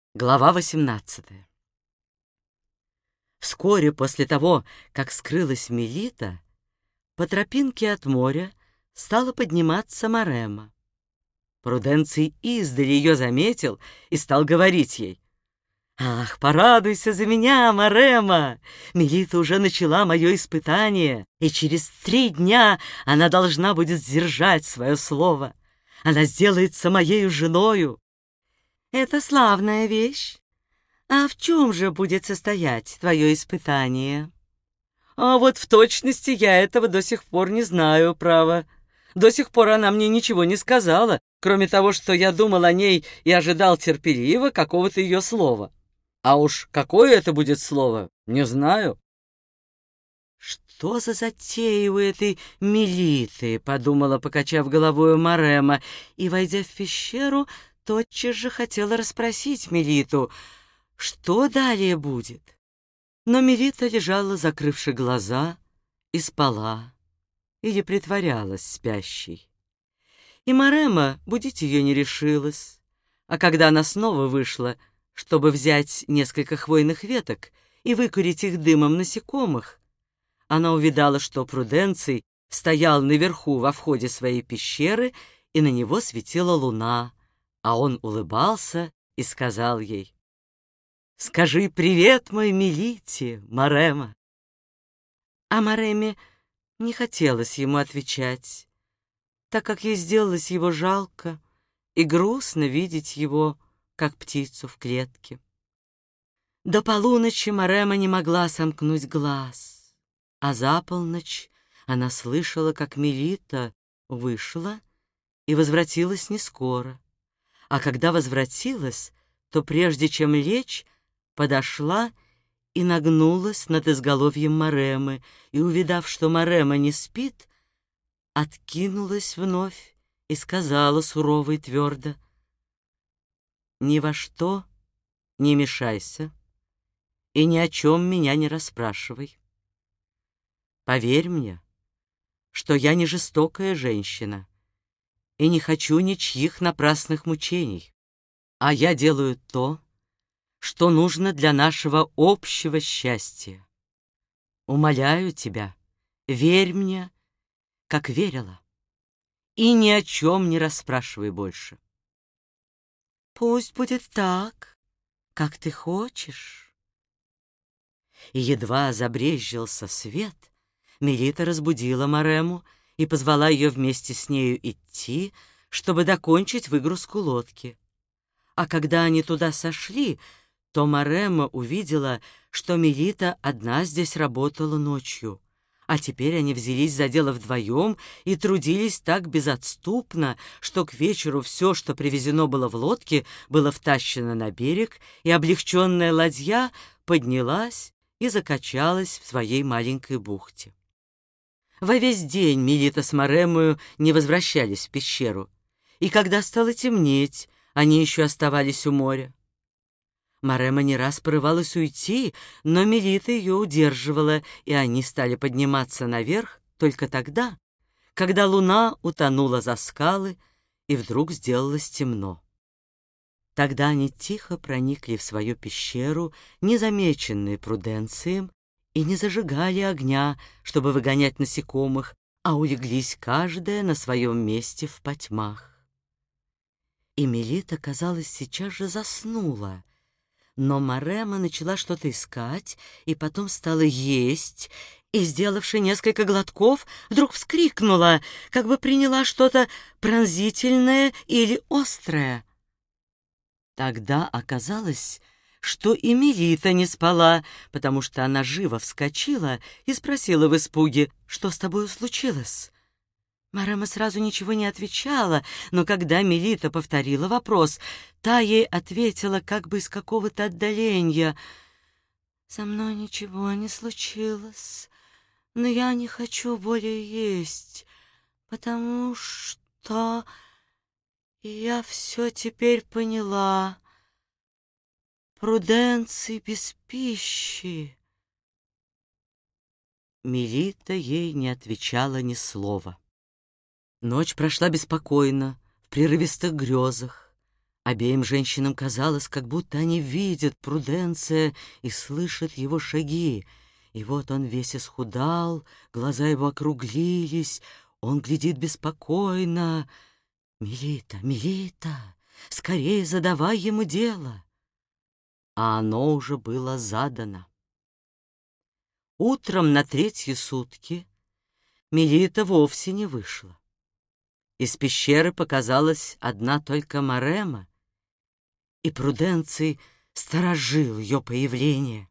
Глава 18. Вскоре после того, как скрылась Мелита, по тропинке от моря стала подниматься Марема. Пруденций издали ее заметил и стал говорить ей: «Ах, порадуйся за меня, Марема! Мелита уже начала мое испытание, и через 3 дня она должна будет сдержать свое слово. Она сделается моею женою». «Это славная вещь. А в чем же будет состоять твое испытание?» «А вот в точности я этого до сих пор не знаю, право. До сих пор она мне ничего не сказала, кроме того, что я думал о ней и ожидал терпеливо какого-то ее слова. А уж какое это будет слово, не знаю». «Что за затея у этой Мелиты?» — подумала, покачав головою Марема, и, войдя в пещеру, тотчас же хотела расспросить Мелиту, что далее будет. Но Мелита лежала, закрывши глаза, и спала, или притворялась спящей. И Марема будить ее не решилась, а когда она снова вышла, чтобы взять несколько хвойных веток и выкурить их дымом насекомых, она увидала, что Пруденций стоял наверху во входе своей пещеры, и на него светила луна, а он улыбался и сказал ей: «Скажи привет мой Мелите, Марема». А Мареме не хотелось ему отвечать, так как ей сделалось его жалко и грустно видеть его, как птицу в клетке. До полуночи Марема не могла сомкнуть глаз, а за полночь она слышала, как Мелита вышла и возвратилась не скоро. А когда возвратилась, то прежде чем лечь, подошла и нагнулась над изголовьем Маремы, и, увидав, что Марема не спит, откинулась вновь и сказала сурово и твердо: «Ни во что не мешайся и ни о чем меня не расспрашивай. Поверь мне, что я не жестокая женщина и не хочу ничьих напрасных мучений, а я делаю то, что нужно для нашего общего счастья. Умоляю тебя, верь мне, как верила, и ни о чем не расспрашивай больше». «Пусть будет так, как ты хочешь». И едва забрезжился свет, Мелита разбудила Марему и позвала ее вместе с нею идти, чтобы докончить выгрузку лодки. А когда они туда сошли, то Марема увидела, что Мелита одна здесь работала ночью, а теперь они взялись за дело вдвоем и трудились так безотступно, что к вечеру все, что привезено было в лодке, было втащено на берег, и облегченная ладья поднялась и закачалась в своей маленькой бухте. Во весь день Мелита с Маремою не возвращались в пещеру, и когда стало темнеть, они еще оставались у моря. Марема не раз порывалась уйти, но Мелита ее удерживала, и они стали подниматься наверх только тогда, когда луна утонула за скалы, и вдруг сделалось темно. Тогда они тихо проникли в свою пещеру, незамеченные Пруденцием, и не зажигали огня, чтобы выгонять насекомых, а улеглись каждая на своем месте в потьмах. И Мелита, казалось, сейчас же заснула, но Марема начала что-то искать и потом стала есть, и, сделавши несколько глотков, вдруг вскрикнула, как бы приняла что-то пронзительное или острое. Тогда оказалось, что и Мелита не спала, потому что она живо вскочила и спросила в испуге: «Что с тобою случилось?» Марема сразу ничего не отвечала, но когда Мелита повторила вопрос, та ей ответила как бы из какого-то отдаления: «Со мной ничего не случилось, но я не хочу более есть, потому что я все теперь поняла. Пруденций без пищи». Мелита ей не отвечала ни слова. Ночь прошла беспокойно, в прерывистых грезах, Обеим женщинам казалось, как будто они видят Пруденция и слышат его шаги. И вот он весь исхудал, глаза его округлились, он глядит беспокойно. «Мелита, Мелита, скорее задавай ему дело!» А оно уже было задано. Утром на третьи сутки Мелита вовсе не вышла. Из пещеры показалась одна только Марема, и Пруденций сторожил ее появление.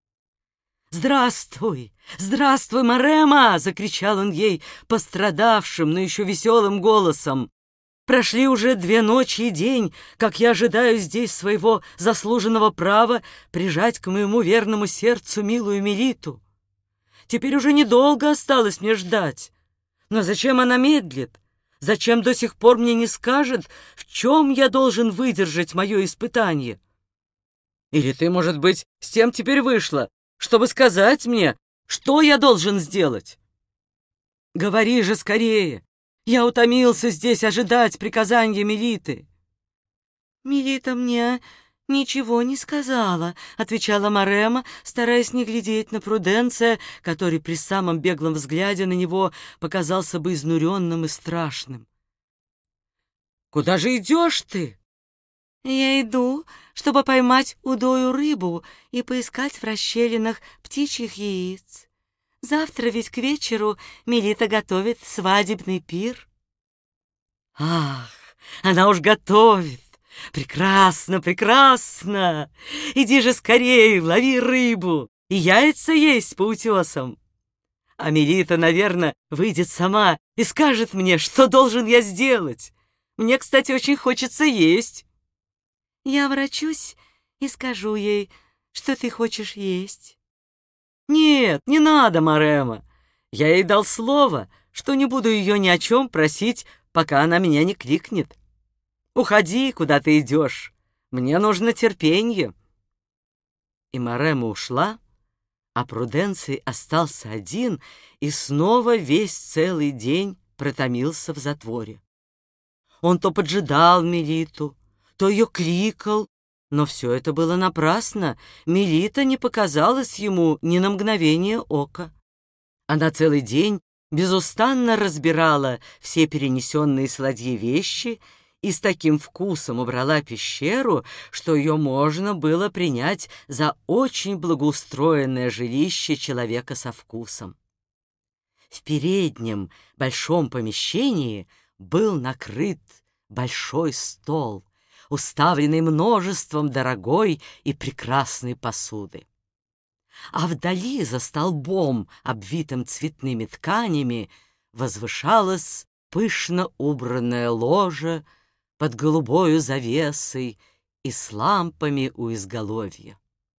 «Здравствуй! Здравствуй, Марема!» — закричал он ей пострадавшим, но еще веселым голосом. «Прошли уже 2 ночи и день, как я ожидаю здесь своего заслуженного права прижать к моему верному сердцу милую Мелиту. Теперь уже недолго осталось мне ждать. Но зачем она медлит? Зачем до сих пор мне не скажет, в чем я должен выдержать мое испытание? Или ты, может быть, с тем теперь вышла, чтобы сказать мне, что я должен сделать? Говори же скорее! Я утомился здесь ожидать приказания Мелиты». «Мелита мне ничего не сказала», — отвечала Марема, стараясь не глядеть на Пруденция, который при самом беглом взгляде на него показался бы изнуренным и страшным. «Куда же идешь ты?» «Я иду, чтобы поймать удою рыбу и поискать в расщелинах птичьих яиц. Завтра ведь к вечеру Мелита готовит свадебный пир». «Ах, она уж готовит! Прекрасно, прекрасно! Иди же скорее, лови рыбу и яйца есть по утесам. А Мелита, наверное, выйдет сама и скажет мне, что должен я сделать. Мне, кстати, очень хочется есть». «Я ворочусь и скажу ей, что ты хочешь есть». «Нет, не надо, Марема. Я ей дал слово, что не буду ее ни о чем просить, пока она меня не крикнет. Уходи, куда ты идешь. Мне нужно терпенье». И Марема ушла, а Пруденций остался один и снова весь целый день протомился в затворе. Он то поджидал Мелиту, то ее крикал, но все это было напрасно. Мелита не показалась ему ни на мгновение ока. Она целый день безустанно разбирала все перенесенные с ладьи вещи и с таким вкусом убрала пещеру, что ее можно было принять за очень благоустроенное жилище человека со вкусом. В переднем большом помещении был накрыт большой стол, уставленный множеством дорогой и прекрасной посуды. А вдали, за столбом, обвитым цветными тканями, возвышалась пышно убранная ложа под голубою завесой и с лампами у изголовья.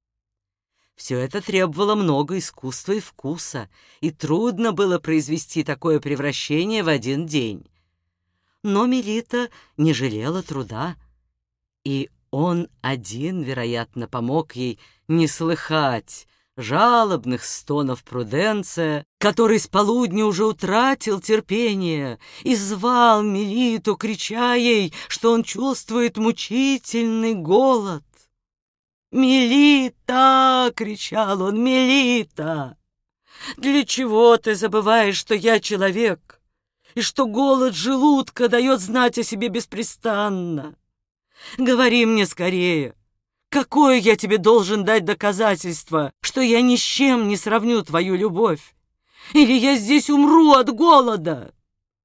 Все это требовало много искусства и вкуса, и трудно было произвести такое превращение в один день. Но Мелита не жалела труда, и он один, вероятно, помог ей не слыхать жалобных стонов Пруденция, который с полудня уже утратил терпение и звал Мелиту, крича ей, что он чувствует мучительный голод. «Мелита!» — кричал он, «Мелита! Для чего ты забываешь, что я человек, и что голод желудка дает знать о себе беспрестанно? Говори мне скорее, какое я тебе должен дать доказательство, что я ни с чем не сравню твою любовь, или я здесь умру от голода?»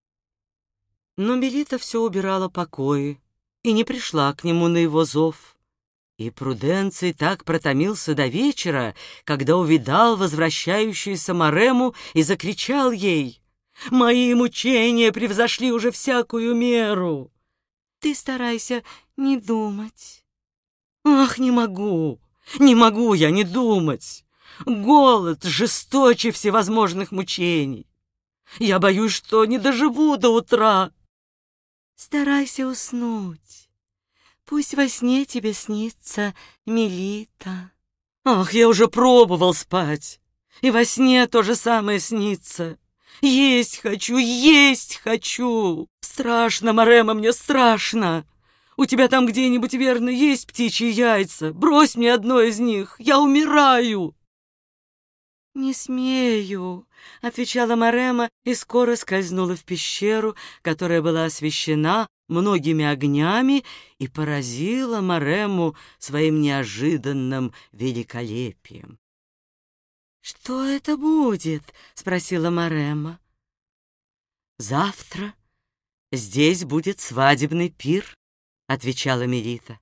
Но Мелита все убирала покои и не пришла к нему на его зов. И Пруденций так протомился до вечера, когда увидал возвращающуюся Марему и закричал ей: «Мои мучения превзошли уже всякую меру. Ты старайся не думать». «Ах, не могу я не думать. Голод жесточе всевозможных мучений. Я боюсь, что не доживу до утра». «Старайся уснуть. Пусть во сне тебе снится Мелита». «Ах, я уже пробовал спать, и во сне то же самое снится. Есть хочу, есть хочу. Страшно, Марема, мне страшно. У тебя там где-нибудь, верно, есть птичьи яйца? Брось мне одно из них, я умираю!» «Не смею», — отвечала Марема и скоро скользнула в пещеру, которая была освещена многими огнями и поразила Марему своим неожиданным великолепием. «Что это будет?» — спросила Марема. «Завтра здесь будет свадебный пир», — отвечала Мелита.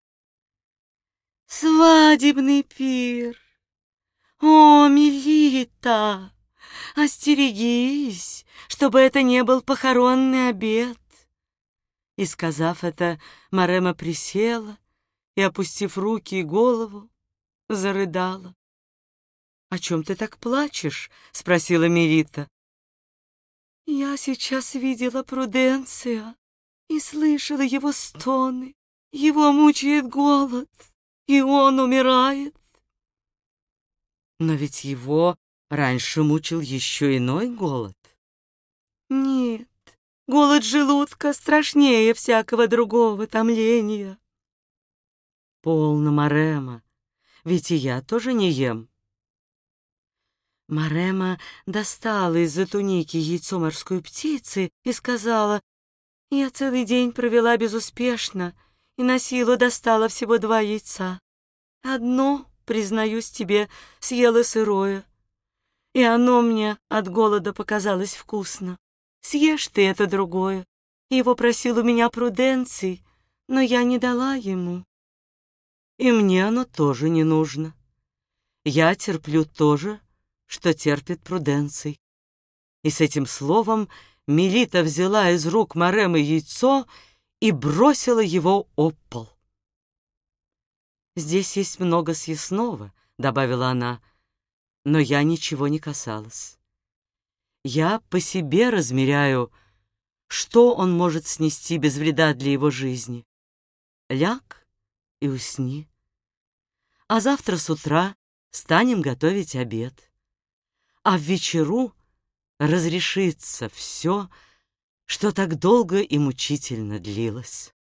«Свадебный пир! О, Мелита, остерегись, чтобы это не был похоронный обед!» И, сказав это, Марема присела и, опустив руки и голову, зарыдала. «О чем ты так плачешь?» — спросила Мелита. «Я сейчас видела Пруденция и слышала его стоны. Его мучает голод, и он умирает». «Но ведь его раньше мучил еще иной голод». «Нет, голод желудка страшнее всякого другого томления». «Полно, Марема, ведь и я тоже не ем». Марема достала из-за туники яйцо морской птицы и сказала: «Я целый день провела безуспешно и на силу достала всего 2 яйца. Одно, признаюсь тебе, съела сырое, и оно мне от голода показалось вкусно. Съешь ты это другое». Его просил у меня Пруденций, но я не дала ему. И мне оно тоже не нужно. Я терплю то же, что терпит Пруденций. И с этим словом Мелита взяла из рук Маремы яйцо и бросила его об пол. «Здесь есть много съестного», — добавила она, — «но я ничего не касалась. Я по себе размеряю, что он может снести без вреда для его жизни. Ляг и усни. А завтра с утра станем готовить обед. А в вечеру разрешится все, что так долго и мучительно длилось».